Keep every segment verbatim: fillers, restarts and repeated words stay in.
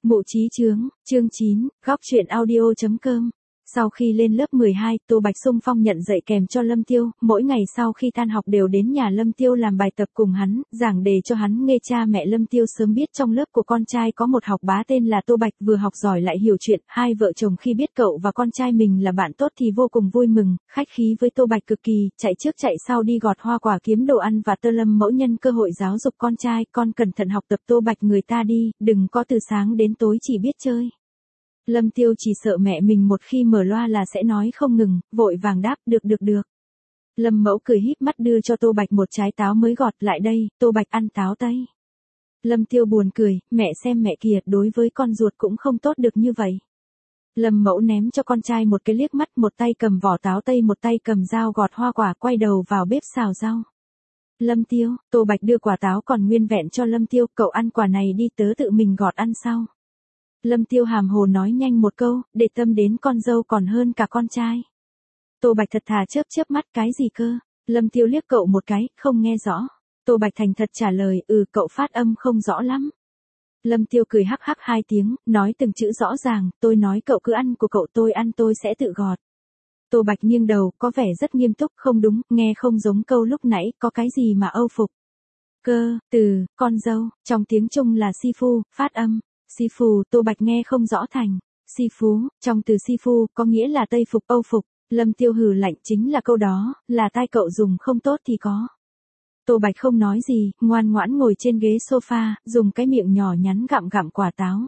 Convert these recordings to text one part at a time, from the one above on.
Mộ Chí Chướng, chương chín, góc truyện audio chấm com. Sau khi lên lớp mười hai, Tô Bạch xung phong nhận dạy kèm cho Lâm Tiêu, mỗi ngày sau khi tan học đều đến nhà Lâm Tiêu làm bài tập cùng hắn, giảng đề cho hắn nghe. Cha mẹ Lâm Tiêu sớm biết trong lớp của con trai có một học bá tên là Tô Bạch vừa học giỏi lại hiểu chuyện, hai vợ chồng khi biết cậu và con trai mình là bạn tốt thì vô cùng vui mừng, khách khí với Tô Bạch cực kỳ, chạy trước chạy sau đi gọt hoa quả kiếm đồ ăn và tơ Lâm mẫu nhân cơ hội giáo dục con trai, con cẩn thận học tập Tô Bạch người ta đi, đừng có từ sáng đến tối chỉ biết chơi. Lâm Tiêu chỉ sợ mẹ mình một khi mở loa là sẽ nói không ngừng, vội vàng đáp, được được được. Lâm mẫu cười híp mắt đưa cho Tô Bạch một trái táo mới gọt lại đây, Tô Bạch ăn táo tây. Lâm Tiêu buồn cười, mẹ xem mẹ kìa, đối với con ruột cũng không tốt được như vậy. Lâm mẫu ném cho con trai một cái liếc mắt, một tay cầm vỏ táo tây một tay cầm dao gọt hoa quả, quay đầu vào bếp xào rau. Lâm Tiêu, Tô Bạch đưa quả táo còn nguyên vẹn cho Lâm Tiêu, cậu ăn quả này đi, tớ tự mình gọt ăn sau. Lâm Tiêu hàm hồ nói nhanh một câu, để tâm đến con dâu còn hơn cả con trai. Tô Bạch thật thà chớp chớp mắt, cái gì cơ? Lâm Tiêu liếc cậu một cái, không nghe rõ. Tô Bạch thành thật trả lời, ừ, cậu phát âm không rõ lắm. Lâm Tiêu cười hắc hắc hai tiếng, nói từng chữ rõ ràng, tôi nói cậu cứ ăn của cậu, tôi ăn tôi sẽ tự gọt. Tô Bạch nghiêng đầu, có vẻ rất nghiêm túc, không đúng, nghe không giống câu lúc nãy, có cái gì mà âu phục. Cơ, từ, con dâu, trong tiếng Trung là si phu, phát âm. Si phù, Tô Bạch nghe không rõ thành. Si phú, trong từ si phu, có nghĩa là tây phục, âu phục. Lâm Tiêu hừ lạnh, chính là câu đó, là tai cậu dùng không tốt thì có. Tô Bạch không nói gì, ngoan ngoãn ngồi trên ghế sofa, dùng cái miệng nhỏ nhắn gặm gặm quả táo.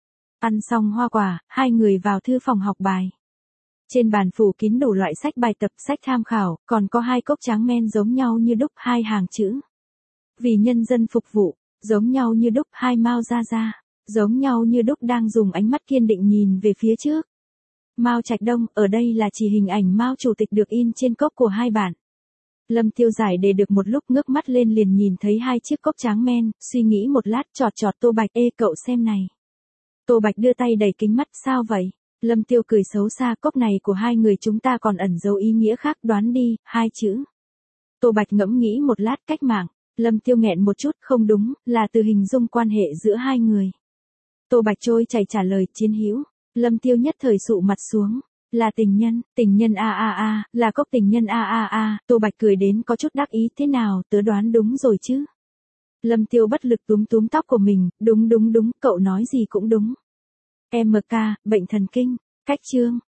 Ăn xong hoa quả, hai người vào thư phòng học bài. Trên bàn phủ kín đủ loại sách bài tập, sách tham khảo, còn có hai cốc tráng men giống nhau như đúc, hai hàng chữ. Vì nhân dân phục vụ, giống nhau như đúc, hai Mao ra ra. Giống nhau như đúc đang dùng ánh mắt kiên định nhìn về phía trước. Mao Trạch Đông, ở đây là chỉ hình ảnh Mao chủ tịch được in trên cốc của hai bạn. Lâm Tiêu giải đề được một lúc, ngước mắt lên liền nhìn thấy hai chiếc cốc tráng men, suy nghĩ một lát chọt chọt Tô Bạch, ê cậu xem này. Tô Bạch đưa tay đẩy kính mắt, sao vậy? Lâm Tiêu cười xấu xa, cốc này của hai người chúng ta còn ẩn dấu ý nghĩa khác, đoán đi, hai chữ. Tô Bạch ngẫm nghĩ một lát, cách mạng. Lâm Tiêu nghẹn một chút, không đúng, là từ hình dung quan hệ giữa hai người. Tô Bạch trôi chảy trả lời, chiến hữu. Lâm Tiêu nhất thời sụ mặt xuống, là tình nhân, tình nhân a a a, là cốc tình nhân a a a, Tô Bạch cười đến có chút đắc ý, thế nào, tớ đoán đúng rồi chứ? Lâm Tiêu bất lực túm túm tóc của mình, đúng đúng đúng, cậu nói gì cũng đúng. em ca, bệnh thần kinh, cách chương,